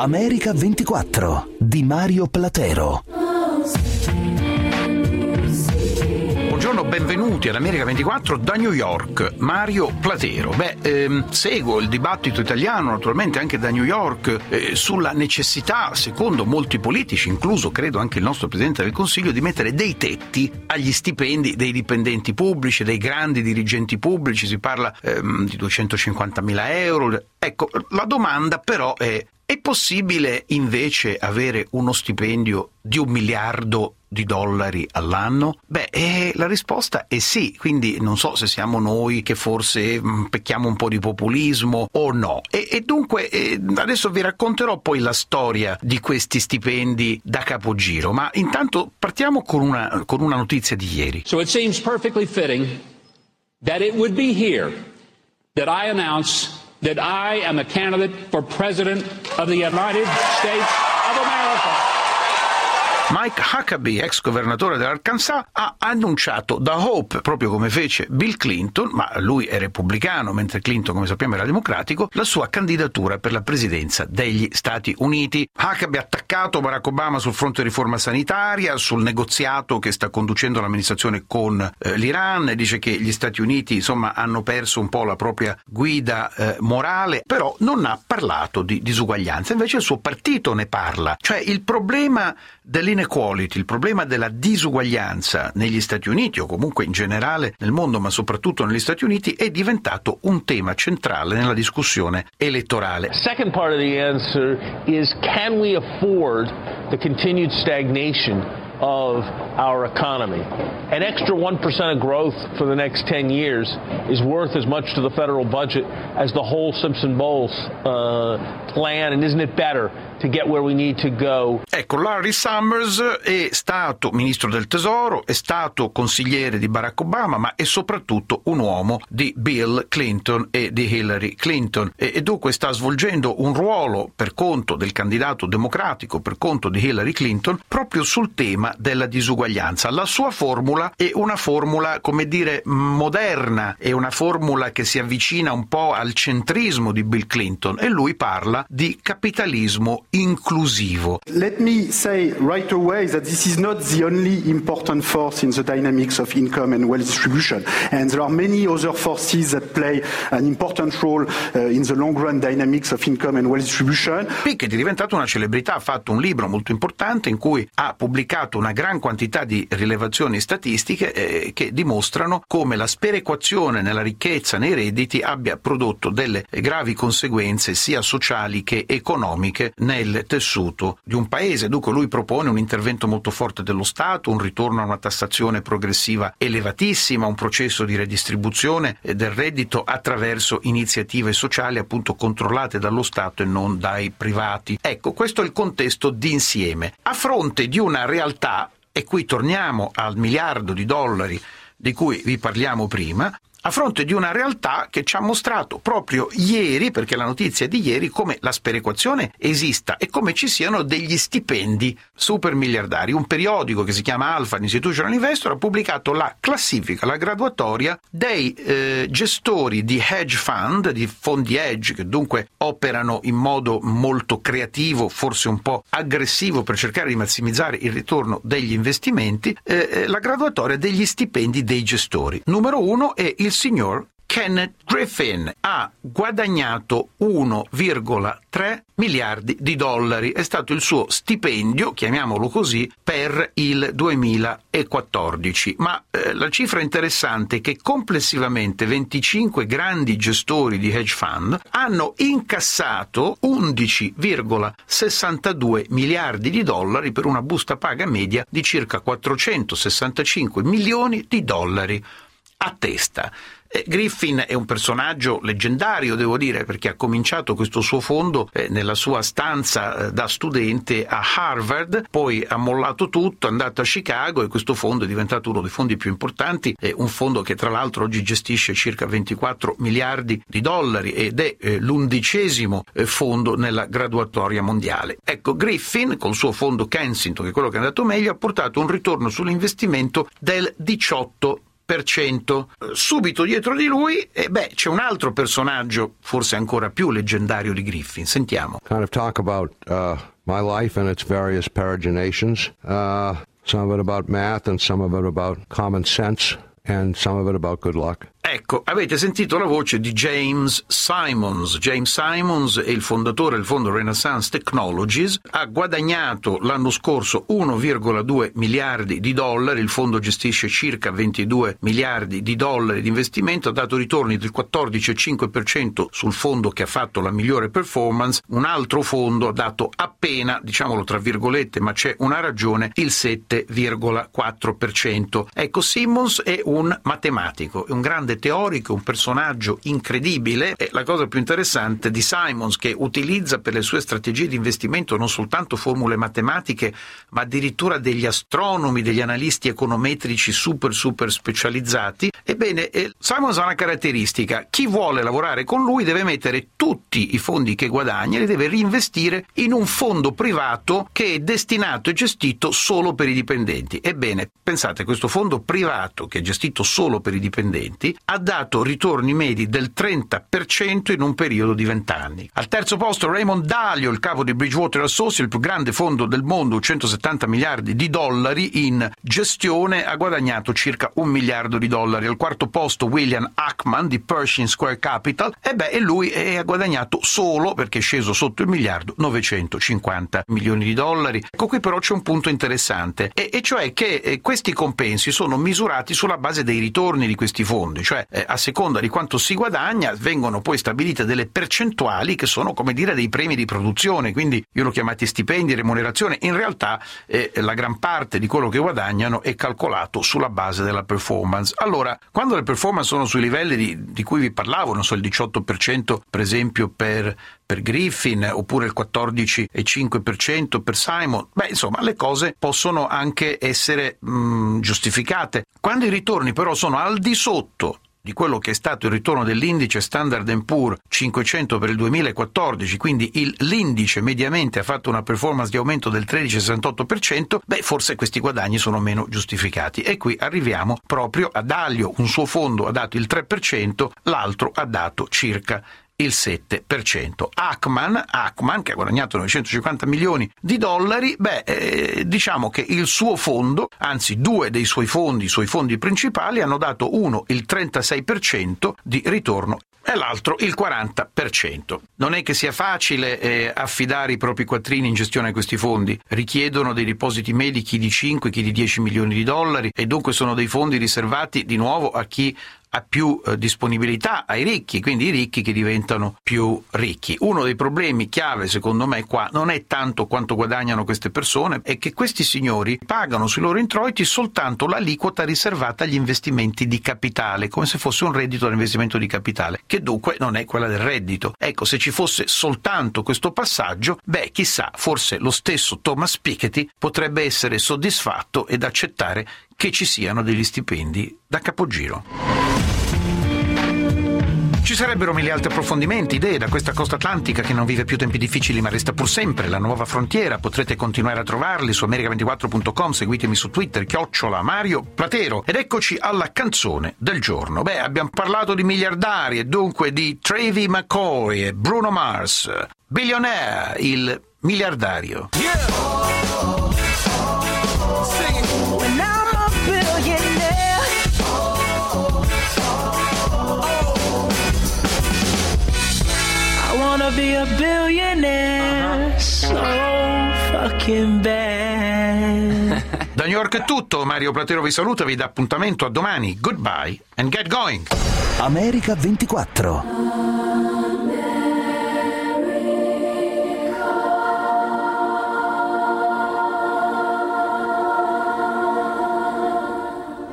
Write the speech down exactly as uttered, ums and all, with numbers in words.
America ventiquattro di Mario Platero. Buongiorno, benvenuti all'America ventiquattro da New York, Mario Platero. Beh, ehm, seguo il dibattito italiano, naturalmente anche da New York, eh, sulla necessità, secondo molti politici, incluso credo anche il nostro Presidente del Consiglio, di mettere dei tetti agli stipendi dei dipendenti pubblici, dei grandi dirigenti pubblici. Si parla ehm, di duecentocinquantamila euro. Ecco, la domanda però è: è possibile invece avere uno stipendio di un miliardo di dollari all'anno? Beh, eh, la risposta è sì, quindi non so se siamo noi che forse mh, pecchiamo un po' di populismo o no. E, e dunque eh, adesso vi racconterò poi la storia di questi stipendi da capogiro, ma intanto partiamo con una, con una notizia di ieri. So it seems perfectly fitting that it would be here that I announce that I am a candidate for President of the United States of America. Mike Huckabee, ex governatore dell'Arkansas, ha annunciato da Hope, proprio come fece Bill Clinton, ma lui è repubblicano mentre Clinton, come sappiamo, era democratico, la sua candidatura per la presidenza degli Stati Uniti. Huckabee ha attaccato Barack Obama sul fronte di riforma sanitaria, sul negoziato che sta conducendo l'amministrazione con eh, l'Iran, e dice che gli Stati Uniti insomma hanno perso un po' la propria guida eh, morale, però non ha parlato di disuguaglianza, invece il suo partito ne parla. Cioè il problema dell'inequality, il problema della disuguaglianza negli Stati Uniti, o comunque in generale nel mondo, ma soprattutto negli Stati Uniti, è diventato un tema centrale nella discussione elettorale. Second part of the answer is, can we afford the continued stagnation of our economy? An extra one percent of growth for the next ten years is worth as much to the federal budget as the whole Simpson-Bowles uh, plan, and isn't it better to get where we need to go? Ecco, Larry Summers è stato ministro del tesoro, è stato consigliere di Barack Obama, ma è soprattutto un uomo di Bill Clinton e di Hillary Clinton, e, e dunque sta svolgendo un ruolo per conto del candidato democratico, per conto di Hillary Clinton, proprio sul tema della disuguaglianza. La sua formula è una formula, come dire, moderna, è una formula che si avvicina un po' al centrismo di Bill Clinton, e lui parla di capitalismo inclusivo. Let me say right away that this is not the only important force in the dynamics of income and wealth distribution, and there are many other forces that play an important role uh, in the long run dynamics of income and wealth distribution. Piketty è diventato una celebrità, ha fatto un libro molto importante in cui ha pubblicato una gran quantità di rilevazioni statistiche eh, che dimostrano come la sperequazione nella ricchezza, nei redditi, abbia prodotto delle gravi conseguenze sia sociali che economiche nel tessuto di un paese. Dunque lui propone un intervento molto forte dello Stato, un ritorno a una tassazione progressiva elevatissima, un processo di redistribuzione del reddito attraverso iniziative sociali appunto controllate dallo Stato e non dai privati. Ecco, questo è il contesto d'insieme. A fronte di una realtà, e qui torniamo al miliardo di dollari di cui vi parliamo prima, a fronte di una realtà che ci ha mostrato proprio ieri, perché la notizia è di ieri, come la sperequazione esista e come ci siano degli stipendi super miliardari. Un periodico che si chiama Alpha Institutional Investor ha pubblicato la classifica, la graduatoria dei eh, gestori di hedge fund, di fondi hedge, che dunque operano in modo molto creativo, forse un po' aggressivo, per cercare di massimizzare il ritorno degli investimenti, eh, la graduatoria degli stipendi dei gestori. Numero uno è il signor Kenneth Griffin, ha guadagnato uno virgola tre miliardi di dollari, è stato il suo stipendio, chiamiamolo così, per il duemilaquattordici. Ma eh, la cifra interessante è che complessivamente venticinque grandi gestori di hedge fund hanno incassato undici virgola sessantadue miliardi di dollari per una busta paga media di circa quattrocentosessantacinque milioni di dollari a testa. Eh, Griffin è un personaggio leggendario, devo dire, perché ha cominciato questo suo fondo eh, nella sua stanza eh, da studente a Harvard, poi ha mollato tutto, è andato a Chicago e questo fondo è diventato uno dei fondi più importanti, è un fondo che tra l'altro oggi gestisce circa ventiquattro miliardi di dollari ed è eh, l'undicesimo eh, fondo nella graduatoria mondiale. Ecco, Griffin col suo fondo Kensington, che è quello che è andato meglio, ha portato un ritorno sull'investimento del diciotto per cento. Subito dietro di lui, eh beh, c'è un altro personaggio forse ancora più leggendario di Griffin. Sentiamo. Kind of talk about uh, my life and its various peregrinations. Uh, some of it about math and some of it about common sense and some of it about good luck. Ecco, avete sentito la voce di James Simons. James Simons è il fondatore del fondo Renaissance Technologies, ha guadagnato l'anno scorso uno virgola due miliardi di dollari, il fondo gestisce circa ventidue miliardi di dollari di investimento, ha dato ritorni del quattordici virgola cinque per cento sul fondo che ha fatto la migliore performance, un altro fondo ha dato appena, diciamolo tra virgolette, ma c'è una ragione, il sette virgola quattro per cento. Ecco, Simons è un matematico, è un grande teorico, un personaggio incredibile, e la cosa più interessante di Simons, che utilizza per le sue strategie di investimento non soltanto formule matematiche, ma addirittura degli astronomi, degli analisti econometrici super super specializzati. Ebbene, eh, Simons ha una caratteristica: chi vuole lavorare con lui deve mettere tutti i fondi che guadagna e li deve reinvestire in un fondo privato che è destinato e gestito solo per i dipendenti. Ebbene, pensate, questo fondo privato che è gestito solo per i dipendenti ha dato ritorni medi del trenta per cento in un periodo di venti anni. Al terzo posto Raymond Dalio, il capo di Bridgewater Associates, il più grande fondo del mondo, centosettanta miliardi di dollari in gestione, ha guadagnato circa un miliardo di dollari. Al quarto posto William Ackman di Pershing Square Capital, e beh, e lui è, ha guadagnato solo, perché è sceso sotto il miliardo, novecentocinquanta milioni di dollari. Ecco, qui però c'è un punto interessante, e, e cioè che eh, questi compensi sono misurati sulla base dei ritorni di questi fondi, cioè eh, a seconda di quanto si guadagna vengono poi stabilite delle percentuali che sono, come dire, dei premi di produzione, quindi io l'ho chiamati stipendi, remunerazione. In realtà eh, la gran parte di quello che guadagnano è calcolato sulla base della performance. Allora, quando le performance sono sui livelli di, di cui vi parlavo, non so, il diciotto per cento per esempio per per Griffin, oppure il quattordici virgola cinque per cento per Simon, beh, insomma, le cose possono anche essere mh, giustificate. Quando i ritorni però sono al di sotto di quello che è stato il ritorno dell'indice Standard and Poor's cinquecento per il duemilaquattordici, quindi il, l'indice mediamente ha fatto una performance di aumento del tredici virgola sessantotto per cento, beh, forse questi guadagni sono meno giustificati. E qui arriviamo proprio a Dalio, un suo fondo ha dato il tre per cento, l'altro ha dato circa il sette per cento. Ackman, Ackman, che ha guadagnato novecentocinquanta milioni di dollari, beh, eh, diciamo che il suo fondo, anzi due dei suoi fondi, i suoi fondi principali, hanno dato uno il trentasei per cento di ritorno e l'altro il quaranta per cento. Non è che sia facile eh, affidare i propri quattrini in gestione a questi fondi, richiedono dei depositi medi chi di cinque, chi di dieci milioni di dollari, e dunque sono dei fondi riservati di nuovo a chi ha più eh, disponibilità, ai ricchi, quindi i ricchi che diventano più ricchi. Uno dei problemi chiave, secondo me, qua non è tanto quanto guadagnano queste persone, è che questi signori pagano sui loro introiti soltanto l'aliquota riservata agli investimenti di capitale, come se fosse un reddito all'investimento di capitale, che dunque non è quella del reddito. Ecco, se ci fosse soltanto questo passaggio, beh, chissà, forse lo stesso Thomas Piketty potrebbe essere soddisfatto ed accettare che ci siano degli stipendi da capogiro. Ci sarebbero mille altri approfondimenti, idee da questa costa atlantica che non vive più tempi difficili ma resta pur sempre la nuova frontiera. Potrete continuare a trovarli su america ventiquattro punto com, seguitemi su Twitter, chiocciola Mario Platero. Ed eccoci alla canzone del giorno. Beh, abbiamo parlato di miliardari e dunque di Travie McCoy e Bruno Mars. Billionaire, il miliardario. Yeah. Be a billionaire, uh-huh. So fucking bad. Da New York è tutto, Mario Platero vi saluta, vi dà appuntamento a domani. Goodbye and get going. America ventiquattro.